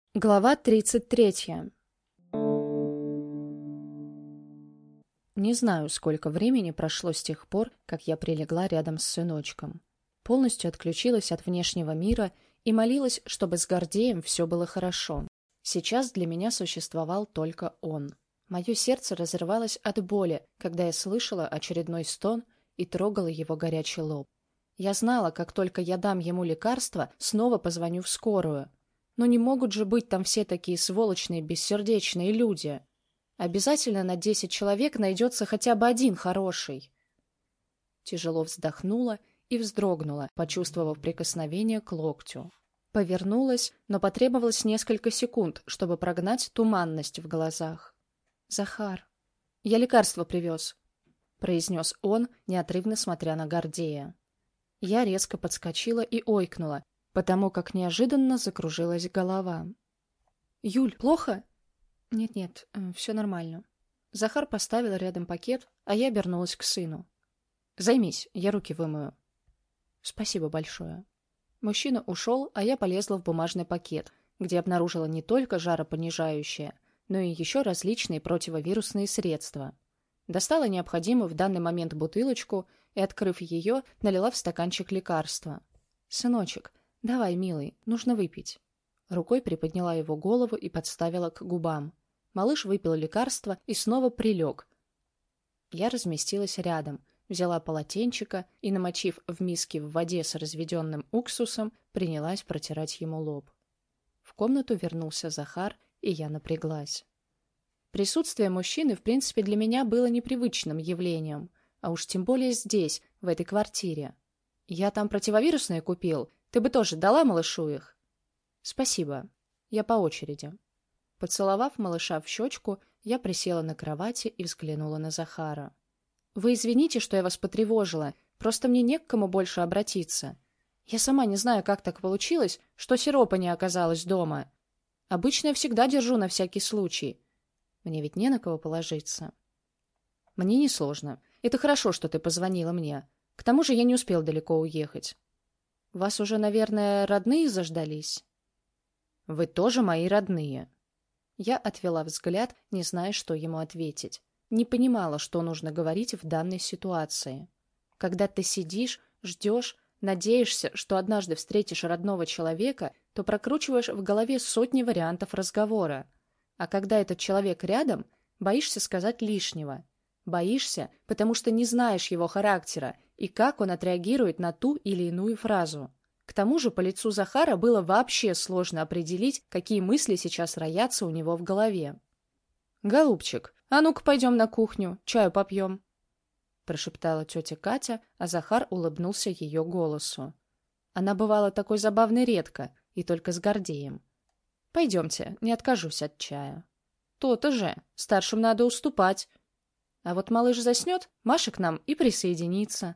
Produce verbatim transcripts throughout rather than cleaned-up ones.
Глава тридцать третья. Не знаю, сколько времени прошло с тех пор, как я прилегла рядом с сыночком. Полностью отключилась от внешнего мира и молилась, чтобы с Гордеем все было хорошо. Сейчас для меня существовал только он. Мое сердце разрывалось от боли, когда я слышала очередной стон и трогала его горячий лоб. Я знала, как только я дам ему лекарство, снова позвоню в скорую. Но не могут же быть там все такие сволочные, бессердечные люди. Обязательно на десять человек найдется хотя бы один хороший. Тяжело вздохнула и вздрогнула, почувствовав прикосновение к локтю. Повернулась, но потребовалось несколько секунд, чтобы прогнать туманность в глазах. «Захар, я лекарство привез», — произнес он, неотрывно смотря на Гордея. Я резко подскочила и ойкнула, потому как неожиданно закружилась голова. «Юль, плохо?» «Нет-нет, все нормально». Захар поставил рядом пакет, а я обернулась к сыну. «Займись, я руки вымою». «Спасибо большое». Мужчина ушел, а я полезла в бумажный пакет, где обнаружила не только жаропонижающее, но и еще различные противовирусные средства. Достала необходимую в данный момент бутылочку и, открыв ее, налила в стаканчик лекарства. «Сыночек, давай, милый, нужно выпить». Рукой приподняла его голову и подставила к губам. Малыш выпил лекарство и снова прилег. Я разместилась рядом, взяла полотенчика и, намочив в миске в воде с разведенным уксусом, принялась протирать ему лоб. В комнату вернулся Захар, и я напряглась. Присутствие мужчины, в принципе, для меня было непривычным явлением, а уж тем более здесь, в этой квартире. «Я там противовирусные купил, ты бы тоже дала малышу их?» «Спасибо. Я по очереди». Поцеловав малыша в щечку, я присела на кровати и взглянула на Захара. «Вы извините, что я вас потревожила, просто мне не к кому больше обратиться. Я сама не знаю, как так получилось, что сиропа не оказалось дома. Обычно я всегда держу на всякий случай. Мне ведь не на кого положиться». «Мне несложно. Это хорошо, что ты позвонила мне. К тому же я не успел далеко уехать. Вас уже, наверное, родные заждались?» «Вы тоже мои родные». Я отвела взгляд, не зная, что ему ответить. Не понимала, что нужно говорить в данной ситуации. Когда ты сидишь, ждешь, надеешься, что однажды встретишь родного человека, то прокручиваешь в голове сотни вариантов разговора. А когда этот человек рядом, боишься сказать лишнего. Боишься, потому что не знаешь его характера и как он отреагирует на ту или иную фразу. К тому же по лицу Захара было вообще сложно определить, какие мысли сейчас роятся у него в голове. «Голубчик, а ну-ка пойдем на кухню, чаю попьем», — прошептала тетя Катя, а Захар улыбнулся ее голосу. Она бывала такой забавной редко, и только с Гордеем. «Пойдемте, не откажусь от чая». «То-то же, старшим надо уступать. А вот малыш заснет, Маша к нам и присоединится».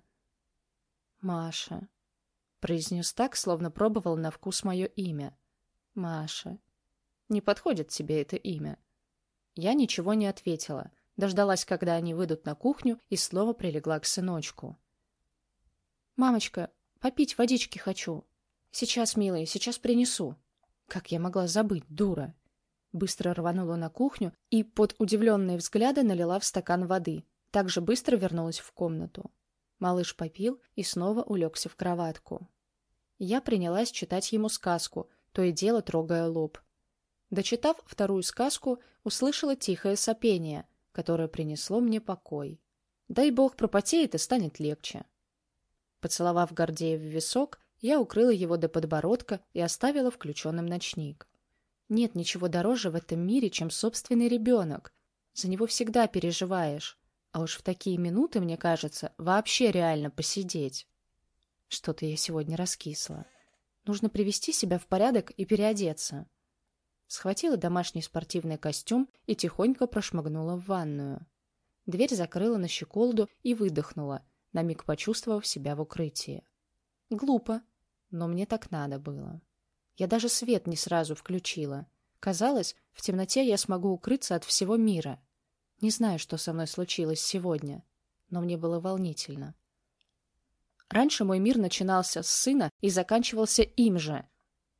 «Маша», — произнес так, словно пробовал на вкус мое имя. «Маша. Не подходит тебе это имя». Я ничего не ответила, дождалась, когда они выйдут на кухню, и снова прилегла к сыночку. «Мамочка, попить водички хочу. Сейчас, милый, сейчас принесу». Как я могла забыть, дура? Быстро рванула на кухню и под удивленные взгляды налила в стакан воды. Также быстро вернулась в комнату. Малыш попил и снова улегся в кроватку. Я принялась читать ему сказку, то и дело трогая лоб. Дочитав вторую сказку, услышала тихое сопение, которое принесло мне покой. Дай бог пропотеет и станет легче. Поцеловав Гордея в висок, я укрыла его до подбородка и оставила включенным ночник. Нет ничего дороже в этом мире, чем собственный ребенок. За него всегда переживаешь. А уж в такие минуты, мне кажется, вообще реально посидеть. Что-то я сегодня раскисла. Нужно привести себя в порядок и переодеться. Схватила домашний спортивный костюм и тихонько прошмыгнула в ванную. Дверь закрыла на щеколду и выдохнула, на миг почувствовав себя в укрытии. Глупо, но мне так надо было. Я даже свет не сразу включила. Казалось, в темноте я смогу укрыться от всего мира. Не знаю, что со мной случилось сегодня, но мне было волнительно. Раньше мой мир начинался с сына и заканчивался им же.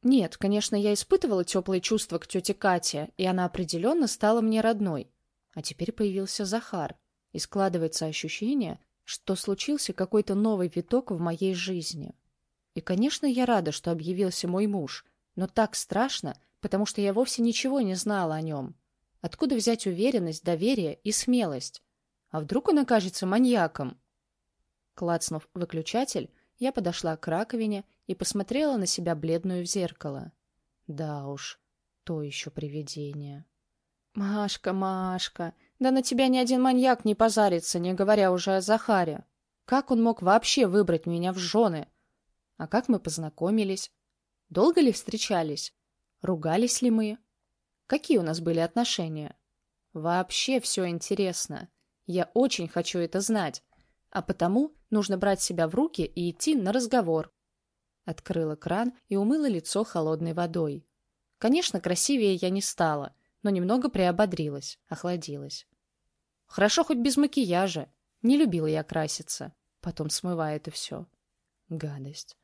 Нет, конечно, я испытывала теплые чувства к тете Кате, и она определенно стала мне родной. А теперь появился Захар, и складывается ощущение, что случился какой-то новый виток в моей жизни. И, конечно, я рада, что объявился мой муж, но так страшно, потому что я вовсе ничего не знала о нем. Откуда взять уверенность, доверие и смелость? А вдруг он окажется маньяком? Клацнув выключатель, я подошла к раковине и посмотрела на себя бледную в зеркало. Да уж, то еще привидение. «Машка, Машка, да на тебя ни один маньяк не позарится, не говоря уже о Захаре. Как он мог вообще выбрать меня в жены? А как мы познакомились? Долго ли встречались? Ругались ли мы? Какие у нас были отношения? Вообще все интересно. Я очень хочу это знать, а потому нужно брать себя в руки и идти на разговор». Открыла кран и умыла лицо холодной водой. Конечно, красивее я не стала, но немного приободрилась, охладилась. Хорошо хоть без макияжа. Не любила я краситься. Потом смываю это все. Гадость.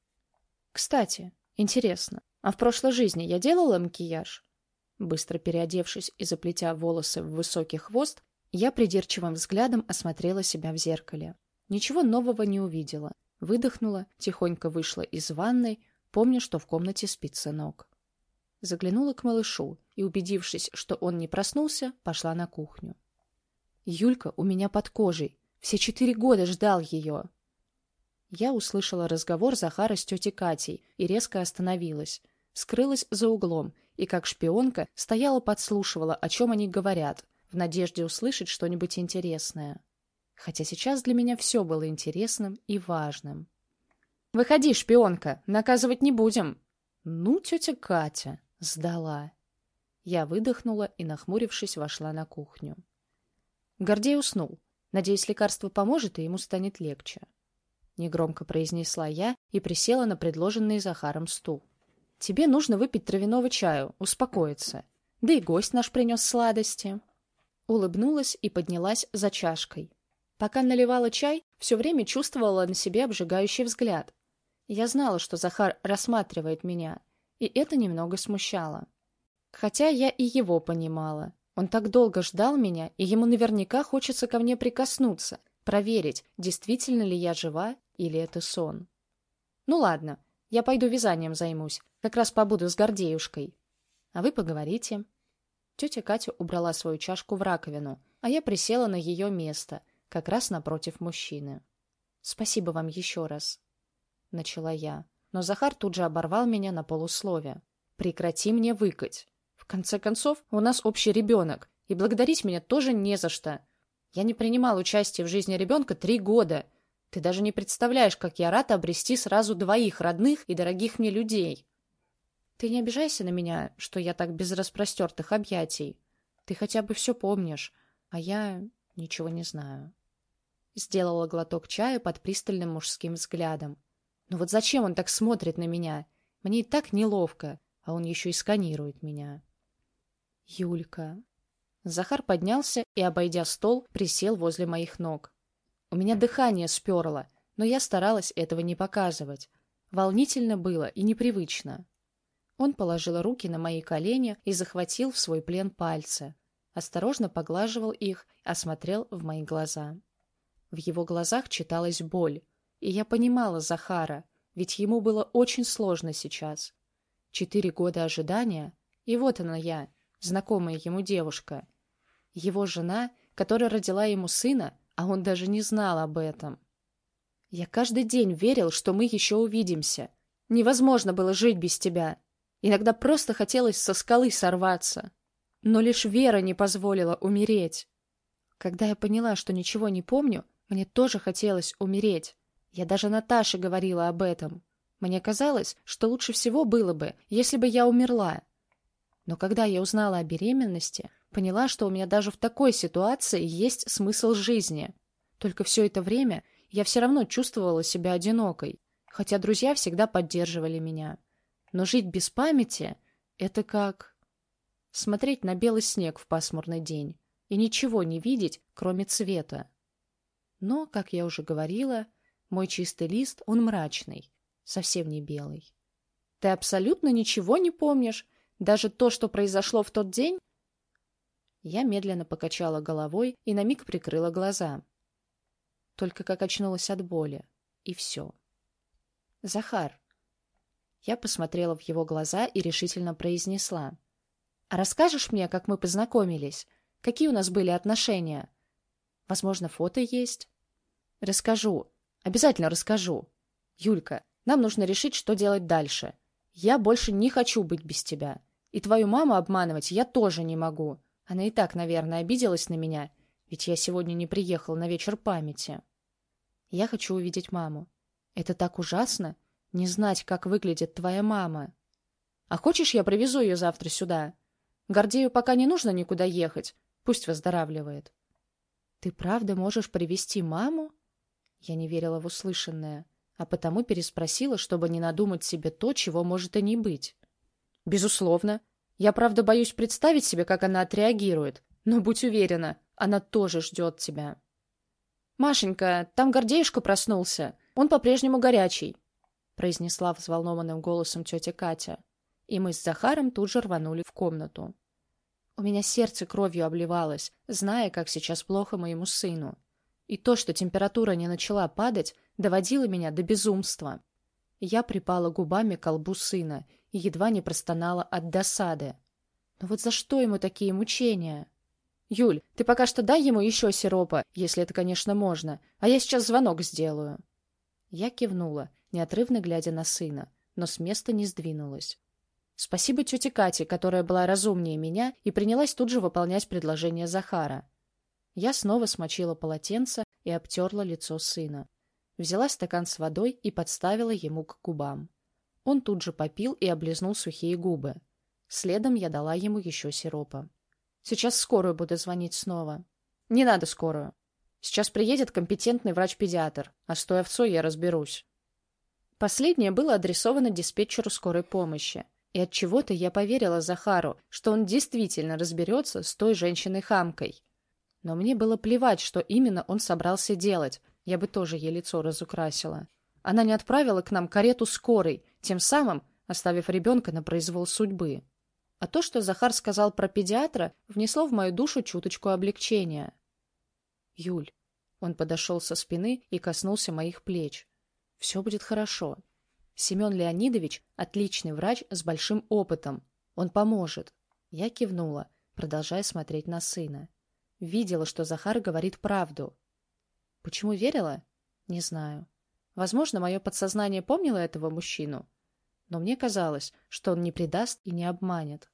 Кстати, интересно, а в прошлой жизни я делала макияж? Быстро переодевшись и заплетя волосы в высокий хвост, я придирчивым взглядом осмотрела себя в зеркале. Ничего нового не увидела. Выдохнула, тихонько вышла из ванной, помня, что в комнате спит сынок. Заглянула к малышу и, убедившись, что он не проснулся, пошла на кухню. Юлька у меня под кожей. Все четыре года ждал ее. Я услышала разговор Захара с тетей Катей и резко остановилась. Скрылась за углом и, как шпионка, стояла подслушивала, о чем они говорят, в надежде услышать что-нибудь интересное. Хотя сейчас для меня все было интересным и важным. «Выходи, шпионка, наказывать не будем!» «Ну, тетя Катя!» Сдала. Я выдохнула и, нахмурившись, вошла на кухню. Гордей уснул. Надеюсь, лекарство поможет, и ему станет легче. Негромко произнесла я и присела на предложенный Захаром стул. Тебе нужно выпить травяного чаю, успокоиться. Да и гость наш принес сладости. Улыбнулась и поднялась за чашкой. Пока наливала чай, все время чувствовала на себе обжигающий взгляд. Я знала, что Захар рассматривает меня, и это немного смущало. Хотя я и его понимала. Он так долго ждал меня, и ему наверняка хочется ко мне прикоснуться, проверить, действительно ли я жива или это сон. Ну ладно, я пойду вязанием займусь, как раз побуду с Гордеюшкой. А вы поговорите. Тетя Катя убрала свою чашку в раковину, а я присела на ее место, как раз напротив мужчины. Спасибо вам еще раз. Начала я, но Захар тут же оборвал меня на полуслове. Прекрати мне выкать. В конце концов, у нас общий ребенок, и благодарить меня тоже не за что. Я не принимал участия в жизни ребенка три года. Ты даже не представляешь, как я рад обрести сразу двоих родных и дорогих мне людей. Ты не обижайся на меня, что я так без распростертых объятий. Ты хотя бы все помнишь, а я ничего не знаю. Сделала глоток чая под пристальным мужским взглядом. Ну вот зачем он так смотрит на меня? Мне и так неловко, а он еще и сканирует меня. Юлька. Захар поднялся и, обойдя стол, присел возле моих ног. У меня дыхание сперло, но я старалась этого не показывать. Волнительно было и непривычно. Он положил руки на мои колени и захватил в свой плен пальцы. Осторожно поглаживал их, осмотрел в мои глаза. В его глазах читалась боль, и я понимала Захара, ведь ему было очень сложно сейчас. Четыре года ожидания, и вот она я, знакомая ему девушка. Его жена, которая родила ему сына, а он даже не знал об этом. Я каждый день верил, что мы еще увидимся. Невозможно было жить без тебя. Иногда просто хотелось со скалы сорваться. Но лишь вера не позволила умереть. Когда я поняла, что ничего не помню, мне тоже хотелось умереть. Я даже Наташе говорила об этом. Мне казалось, что лучше всего было бы, если бы я умерла. Но когда я узнала о беременности, поняла, что у меня даже в такой ситуации есть смысл жизни. Только все это время я все равно чувствовала себя одинокой, хотя друзья всегда поддерживали меня. Но жить без памяти — это как смотреть на белый снег в пасмурный день и ничего не видеть, кроме цвета. Но, как я уже говорила, мой чистый лист, он мрачный, совсем не белый. Ты абсолютно ничего не помнишь? Даже то, что произошло в тот день?» Я медленно покачала головой и на миг прикрыла глаза. Только как очнулась от боли. И все. «Захар». Я посмотрела в его глаза и решительно произнесла. «А расскажешь мне, как мы познакомились? Какие у нас были отношения? Возможно, фото есть?» «Расскажу. Обязательно расскажу. Юлька, нам нужно решить, что делать дальше. Я больше не хочу быть без тебя. И твою маму обманывать я тоже не могу. Она и так, наверное, обиделась на меня, ведь я сегодня не приехал на вечер памяти. Я хочу увидеть маму. Это так ужасно, не знать, как выглядит твоя мама. А хочешь, я привезу ее завтра сюда? Гордею пока не нужно никуда ехать, пусть выздоравливает». «Ты правда можешь привезти маму?» Я не верила в услышанное, а потому переспросила, чтобы не надумать себе то, чего может и не быть. «Безусловно. Я, правда, боюсь представить себе, как она отреагирует, но будь уверена, она тоже ждет тебя». «Машенька, там Гордеюшка проснулся. Он по-прежнему горячий», — произнесла взволнованным голосом тетя Катя. И мы с Захаром тут же рванули в комнату. У меня сердце кровью обливалось, зная, как сейчас плохо моему сыну. И то, что температура не начала падать, доводило меня до безумства. Я припала губами к колбу сына и едва не простонала от досады. Но вот за что ему такие мучения? «Юль, ты пока что дай ему еще сиропа, если это, конечно, можно, а я сейчас звонок сделаю». Я кивнула, неотрывно глядя на сына, но с места не сдвинулась. Спасибо тете Кате, которая была разумнее меня и принялась тут же выполнять предложение Захара. Я снова смочила полотенце и обтерла лицо сына. Взяла стакан с водой и подставила ему к губам. Он тут же попил и облизнул сухие губы. Следом я дала ему еще сиропа. «Сейчас скорую буду звонить снова». «Не надо скорую. Сейчас приедет компетентный врач-педиатр, а с той овцой я разберусь». Последнее было адресовано диспетчеру скорой помощи. И отчего-то я поверила Захару, что он действительно разберется с той женщиной-хамкой. Но мне было плевать, что именно он собрался делать. Я бы тоже ей лицо разукрасила. Она не отправила к нам карету скорой, тем самым оставив ребенка на произвол судьбы. А то, что Захар сказал про педиатра, внесло в мою душу чуточку облегчения. «Юль», — он подошел со спины и коснулся моих плеч, — «все будет хорошо. Семен Леонидович — отличный врач с большим опытом. Он поможет». Я кивнула, продолжая смотреть на сына. Видела, что Захар говорит правду. Почему верила? Не знаю. Возможно, мое подсознание помнило этого мужчину, но мне казалось, что он не предаст и не обманет.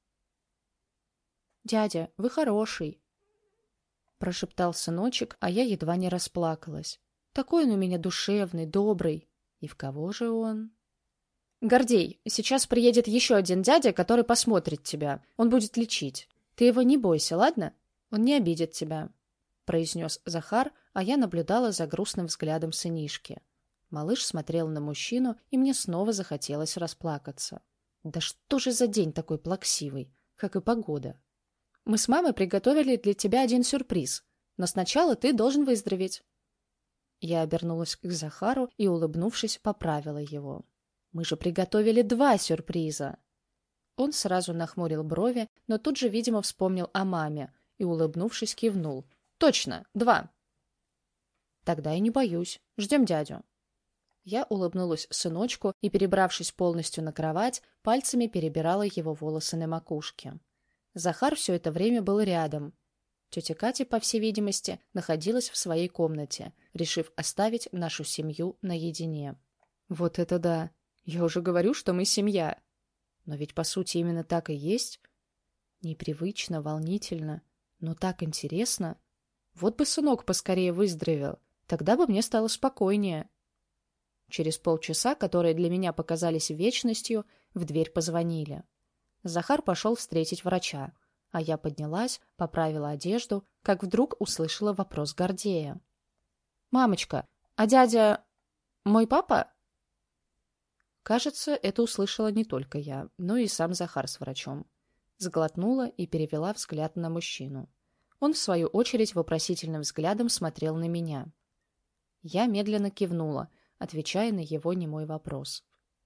«Дядя, вы хороший», — прошептал сыночек, а я едва не расплакалась. «Такой он у меня душевный, добрый. И в кого же он?» «Гордей, сейчас приедет еще один дядя, который посмотрит тебя. Он будет лечить. Ты его не бойся, ладно? Он не обидит тебя», — произнес Захар, а я наблюдала за грустным взглядом сынишки. Малыш смотрел на мужчину, и мне снова захотелось расплакаться. Да что же за день такой плаксивый, как и погода. «Мы с мамой приготовили для тебя один сюрприз, но сначала ты должен выздороветь». Я обернулась к Захару и, улыбнувшись, поправила его. «Мы же приготовили два сюрприза». Он сразу нахмурил брови, но тут же, видимо, вспомнил о маме и, улыбнувшись, кивнул. «Точно, два». «Тогда я не боюсь. Ждем дядю». Я улыбнулась сыночку и, перебравшись полностью на кровать, пальцами перебирала его волосы на макушке. Захар все это время был рядом. Тетя Катя, по всей видимости, находилась в своей комнате, решив оставить нашу семью наедине. Вот это да! Я уже говорю, что мы семья. Но ведь, по сути, именно так и есть. Непривычно, волнительно, но так интересно. Вот бы сынок поскорее выздоровел, тогда бы мне стало спокойнее. Через полчаса, которые для меня показались вечностью, в дверь позвонили. Захар пошел встретить врача, а я поднялась, поправила одежду, как вдруг услышала вопрос Гордея. «Мамочка, а дядя... мой папа?» Кажется, это услышала не только я, но и сам Захар с врачом. Сглотнула и перевела взгляд на мужчину. Он, в свою очередь, вопросительным взглядом смотрел на меня. Я медленно кивнула, отвечая на его немой вопрос.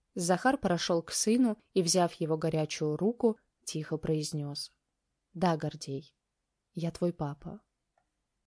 Захар прошел к сыну и, взяв его горячую руку, тихо произнес: «Да, Гордей, я твой папа».